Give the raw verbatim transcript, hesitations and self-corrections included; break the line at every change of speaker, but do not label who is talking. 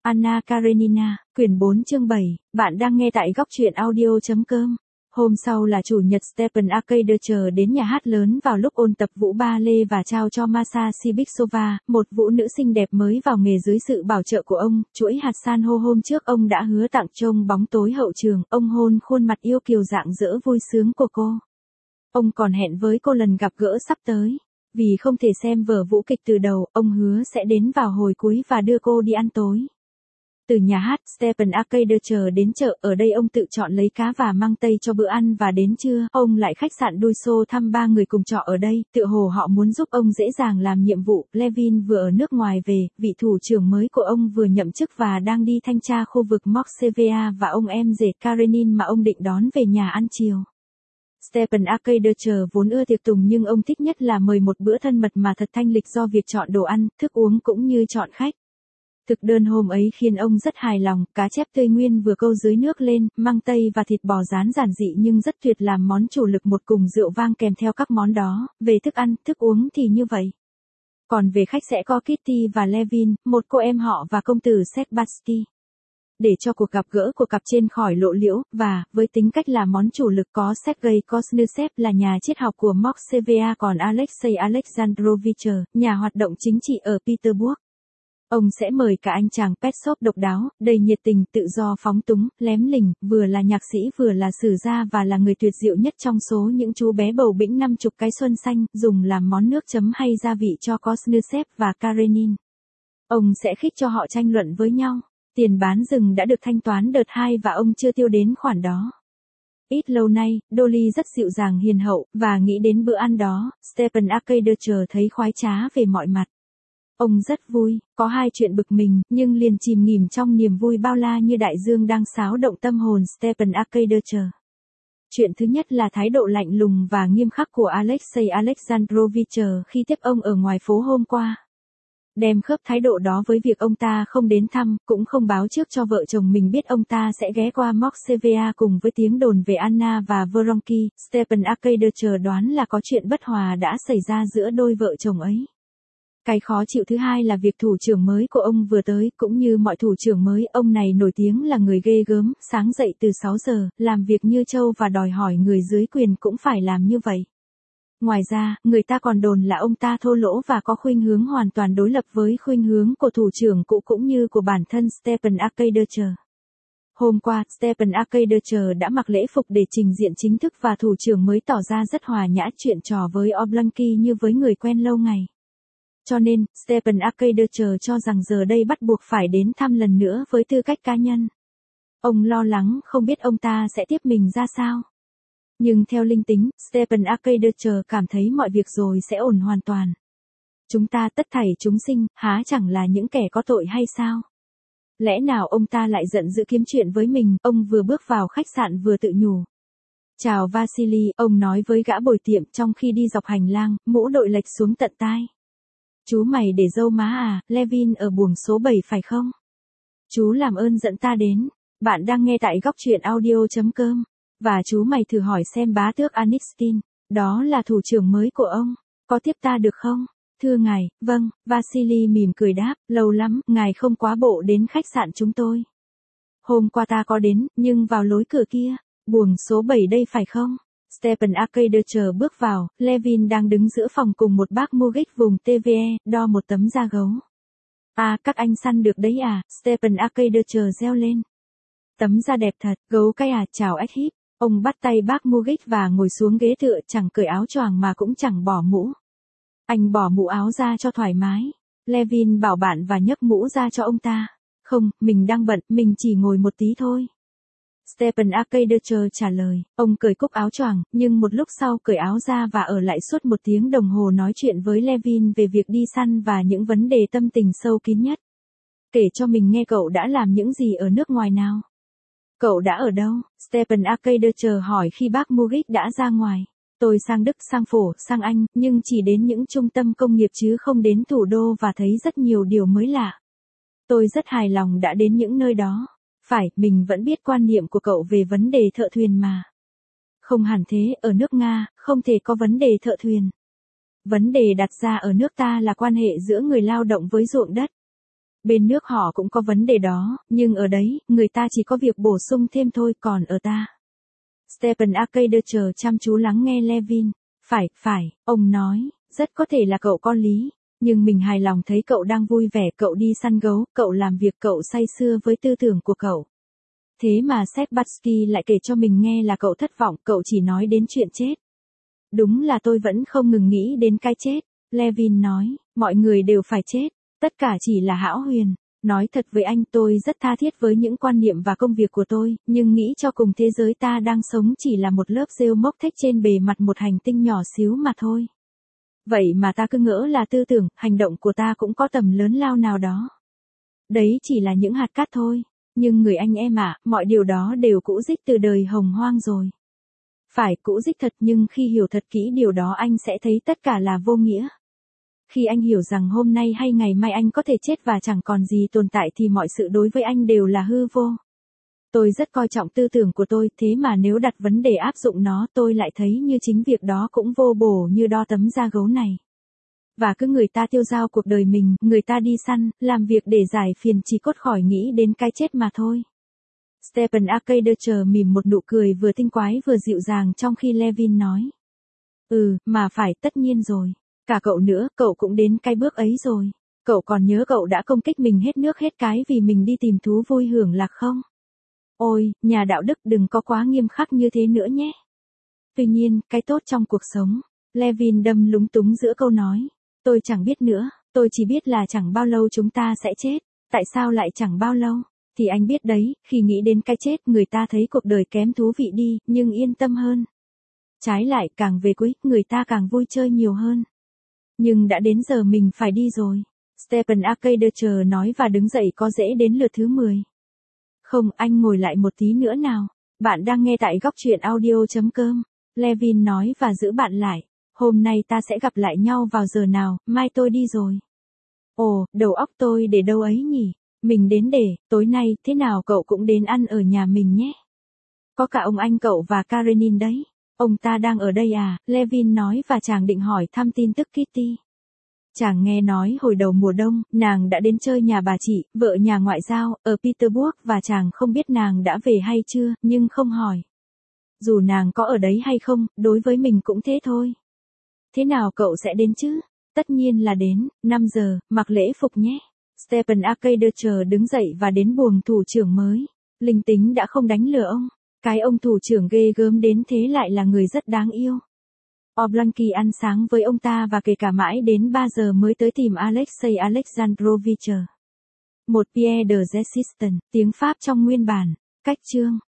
Anna Karenina, quyển bốn chương bảy, bạn đang nghe tại góc truyện audio.com. Hôm sau là chủ nhật, Stepan Arkadyevich đến nhà hát lớn vào lúc ôn tập vũ ba lê và trao cho Masha Sibixova, một vũ nữ xinh đẹp mới vào nghề dưới sự bảo trợ của ông. Chuỗi hạt san hô hôm trước ông đã hứa tặng trông bóng tối hậu trường, ông hôn khuôn mặt yêu kiều rạng rỡ vui sướng của cô. Ông còn hẹn với cô lần gặp gỡ sắp tới. Vì không thể xem vở vũ kịch từ đầu, ông hứa sẽ đến vào hồi cuối và đưa cô đi ăn tối. Từ nhà hát, Stepan Arkadyevich đến chợ, ở đây ông tự chọn lấy cá và măng tây cho bữa ăn và đến trưa, ông lại khách sạn Duiso thăm ba người cùng trọ ở đây, tựa hồ họ muốn giúp ông dễ dàng làm nhiệm vụ. Levin vừa ở nước ngoài về, vị thủ trưởng mới của ông vừa nhậm chức và đang đi thanh tra khu vực Moskva và ông em rể Karenin mà ông định đón về nhà ăn chiều. Stepan Arkadyevich vốn ưa tiệc tùng nhưng ông thích nhất là mời một bữa thân mật mà thật thanh lịch do việc chọn đồ ăn, thức uống cũng như chọn khách. Thực đơn hôm ấy khiến ông rất hài lòng, cá chép tươi nguyên vừa câu dưới nước lên, măng tây và thịt bò rán giản dị nhưng rất tuyệt làm món chủ lực, một cùng rượu vang kèm theo các món đó. Về thức ăn, thức uống thì như vậy. Còn về khách sẽ có Kitty và Levin, một cô em họ và công tử Sebastian. Để cho cuộc gặp gỡ của cặp trên khỏi lộ liễu, và, với tính cách là món chủ lực có Sergei Kosnusev là nhà triết học của Moskva, còn Alexei Alexandrovich, nhà hoạt động chính trị ở Petersburg. Ông sẽ mời cả anh chàng Petsov độc đáo, đầy nhiệt tình, tự do phóng túng, lém lỉnh, vừa là nhạc sĩ vừa là sử gia và là người tuyệt diệu nhất trong số những chú bé bầu bĩnh năm chục cái xuân xanh, dùng làm món nước chấm hay gia vị cho Kosnusev và Karenin. Ông sẽ khích cho họ tranh luận với nhau. Tiền bán rừng đã được thanh toán đợt hai và ông chưa tiêu đến khoản đó. Ít lâu nay, Dolly rất dịu dàng hiền hậu, và nghĩ đến bữa ăn đó, Stepan Arkadyevich thấy khoái trá về mọi mặt. Ông rất vui, có hai chuyện bực mình, nhưng liền chìm nghỉm trong niềm vui bao la như đại dương đang xáo động tâm hồn Stepan Arkadyevich. Chuyện thứ nhất là thái độ lạnh lùng và nghiêm khắc của Alexei Alexandrovich khi tiếp ông ở ngoài phố hôm qua. Đem khớp thái độ đó với việc ông ta không đến thăm, cũng không báo trước cho vợ chồng mình biết ông ta sẽ ghé qua Moskva cùng với tiếng đồn về Anna và Voronky, Stepan Arkadyevich đoán là có chuyện bất hòa đã xảy ra giữa đôi vợ chồng ấy. Cái khó chịu thứ hai là việc thủ trưởng mới của ông vừa tới, cũng như mọi thủ trưởng mới, ông này nổi tiếng là người ghê gớm, sáng dậy từ sáu giờ, làm việc như trâu và đòi hỏi người dưới quyền cũng phải làm như vậy. Ngoài ra, người ta còn đồn là ông ta thô lỗ và có khuynh hướng hoàn toàn đối lập với khuynh hướng của thủ trưởng cũ cũng như của bản thân Stepan Arkadyevich. Hôm qua, Stepan Arkadyevich đã mặc lễ phục để trình diện chính thức và thủ trưởng mới tỏ ra rất hòa nhã, chuyện trò với Oblonsky như với người quen lâu ngày. Cho nên, Stepan Arkadyevich cho rằng giờ đây bắt buộc phải đến thăm lần nữa với tư cách cá nhân. Ông lo lắng không biết ông ta sẽ tiếp mình ra sao. Nhưng theo linh tính, Stepan Arkadyevich cảm thấy mọi việc rồi sẽ ổn hoàn toàn. Chúng ta tất thảy chúng sinh, há chẳng là những kẻ có tội hay sao? Lẽ nào ông ta lại giận dữ kiếm chuyện với mình? Ông vừa bước vào khách sạn vừa tự nhủ. Chào Vasily, ông nói với gã bồi tiệm trong khi đi dọc hành lang, mũ đội lệch xuống tận tai. Chú mày để râu má à, Levin ở buồng số bảy phải không? Chú làm ơn dẫn ta đến. Bạn đang nghe tại góc truyện audio.com. Và chú mày thử hỏi xem bá tước Anistin, đó là thủ trưởng mới của ông, có tiếp ta được không? Thưa ngài, vâng, Vasily mỉm cười đáp, lâu lắm, ngài không quá bộ đến khách sạn chúng tôi. Hôm qua ta có đến, nhưng vào lối cửa kia, buồng số bảy đây phải không? Stepan Arkadyevich bước vào, Levin đang đứng giữa phòng cùng một bác Mugich vùng tê vê e, đo một tấm da gấu. À, các anh săn được đấy à, Stepan Arkadyevich reo lên. Tấm da đẹp thật, gấu cái à, chào ếch híp. Ông bắt tay bác Mugich và ngồi xuống ghế tựa, chẳng cởi áo choàng mà cũng chẳng bỏ mũ. Anh bỏ mũ áo ra cho thoải mái. Levin bảo bạn và nhấc mũ ra cho ông ta. Không, mình đang bận, mình chỉ ngồi một tí thôi. Stepan Arkadyevich trả lời, ông cởi cúc áo choàng, nhưng một lúc sau cởi áo ra và ở lại suốt một tiếng đồng hồ nói chuyện với Levin về việc đi săn và những vấn đề tâm tình sâu kín nhất. Kể cho mình nghe cậu đã làm những gì ở nước ngoài nào. Cậu đã ở đâu? Stepan Arkadyevich hỏi khi bác Mugich đã ra ngoài. Tôi sang Đức, sang Phổ, sang Anh, nhưng chỉ đến những trung tâm công nghiệp chứ không đến thủ đô và thấy rất nhiều điều mới lạ. Tôi rất hài lòng đã đến những nơi đó. Phải, mình vẫn biết quan niệm của cậu về vấn đề thợ thuyền mà. Không hẳn thế, ở nước Nga, không thể có vấn đề thợ thuyền. Vấn đề đặt ra ở nước ta là quan hệ giữa người lao động với ruộng đất. Bên nước họ cũng có vấn đề đó, nhưng ở đấy, người ta chỉ có việc bổ sung thêm thôi, còn ở ta. Stephen Arcadier chăm chú lắng nghe Levin. Phải, phải, ông nói, rất có thể là cậu có lý, nhưng mình hài lòng thấy cậu đang vui vẻ, cậu đi săn gấu, cậu làm việc, cậu say sưa với tư tưởng của cậu. Thế mà sếp Batsky lại kể cho mình nghe là cậu thất vọng, cậu chỉ nói đến chuyện chết. Đúng là tôi vẫn không ngừng nghĩ đến cái chết, Levin nói, mọi người đều phải chết, tất cả chỉ là hão huyền. Nói thật với anh, tôi rất tha thiết với những quan niệm và công việc của tôi, nhưng nghĩ cho cùng thế giới ta đang sống chỉ là một lớp rêu mốc thếch trên bề mặt một hành tinh nhỏ xíu mà thôi. Vậy mà ta cứ ngỡ là tư tưởng, hành động của ta cũng có tầm lớn lao nào đó. Đấy chỉ là những hạt cát thôi, nhưng người anh em ạ, mọi điều đó đều cũ rích từ đời hồng hoang rồi. Phải, cũ rích thật, nhưng khi hiểu thật kỹ điều đó anh sẽ thấy tất cả là vô nghĩa. Khi anh hiểu rằng hôm nay hay ngày mai anh có thể chết và chẳng còn gì tồn tại thì mọi sự đối với anh đều là hư vô. Tôi rất coi trọng tư tưởng của tôi, thế mà nếu đặt vấn đề áp dụng nó tôi lại thấy như chính việc đó cũng vô bổ như đo tấm da gấu này. Và cứ người ta tiêu dao cuộc đời mình, người ta đi săn, làm việc để giải phiền chỉ cốt khỏi nghĩ đến cái chết mà thôi. Stephen Arcadier mỉm một nụ cười vừa tinh quái vừa dịu dàng trong khi Levin nói. Ừ, mà phải, tất nhiên rồi. Cả cậu nữa, cậu cũng đến cái bước ấy rồi. Cậu còn nhớ cậu đã công kích mình hết nước hết cái vì mình đi tìm thú vui hưởng lạc không? Ôi, nhà đạo đức đừng có quá nghiêm khắc như thế nữa nhé. Tuy nhiên, cái tốt trong cuộc sống. Levin đâm lúng túng giữa câu nói. Tôi chẳng biết nữa, tôi chỉ biết là chẳng bao lâu chúng ta sẽ chết. Tại sao lại chẳng bao lâu? Thì anh biết đấy, khi nghĩ đến cái chết người ta thấy cuộc đời kém thú vị đi, nhưng yên tâm hơn. Trái lại, càng về cuối, người ta càng vui chơi nhiều hơn. Nhưng đã đến giờ mình phải đi rồi. Stephen Arcadier nói và đứng dậy có dễ đến lượt thứ mười. Không, anh ngồi lại một tí nữa nào. Bạn đang nghe tại góc truyện audio chấm com. Levin nói và giữ bạn lại. Hôm nay ta sẽ gặp lại nhau vào giờ nào, mai tôi đi rồi. Ồ, đầu óc tôi để đâu ấy nhỉ? Mình đến để, tối nay, thế nào cậu cũng đến ăn ở nhà mình nhé. Có cả ông anh cậu và Karenin đấy. Ông ta đang ở đây à? Levin nói và chàng định hỏi thăm tin tức Kitty. Chàng nghe nói hồi đầu mùa đông, nàng đã đến chơi nhà bà chị, vợ nhà ngoại giao, ở Petersburg và chàng không biết nàng đã về hay chưa, nhưng không hỏi. Dù nàng có ở đấy hay không, đối với mình cũng thế thôi. Thế nào cậu sẽ đến chứ? Tất nhiên là đến, năm giờ, mặc lễ phục nhé. Stephen Arcadier đứng dậy và đến buồng thủ trưởng mới. Linh tính đã không đánh lừa ông. Cái ông thủ trưởng ghê gớm đến thế lại là người rất đáng yêu. Oblonski ăn sáng với ông ta và kể cả mãi đến ba giờ mới tới tìm Alexei Alexandrovich. Một pièce de résistance, tiếng Pháp trong nguyên bản, cách chương.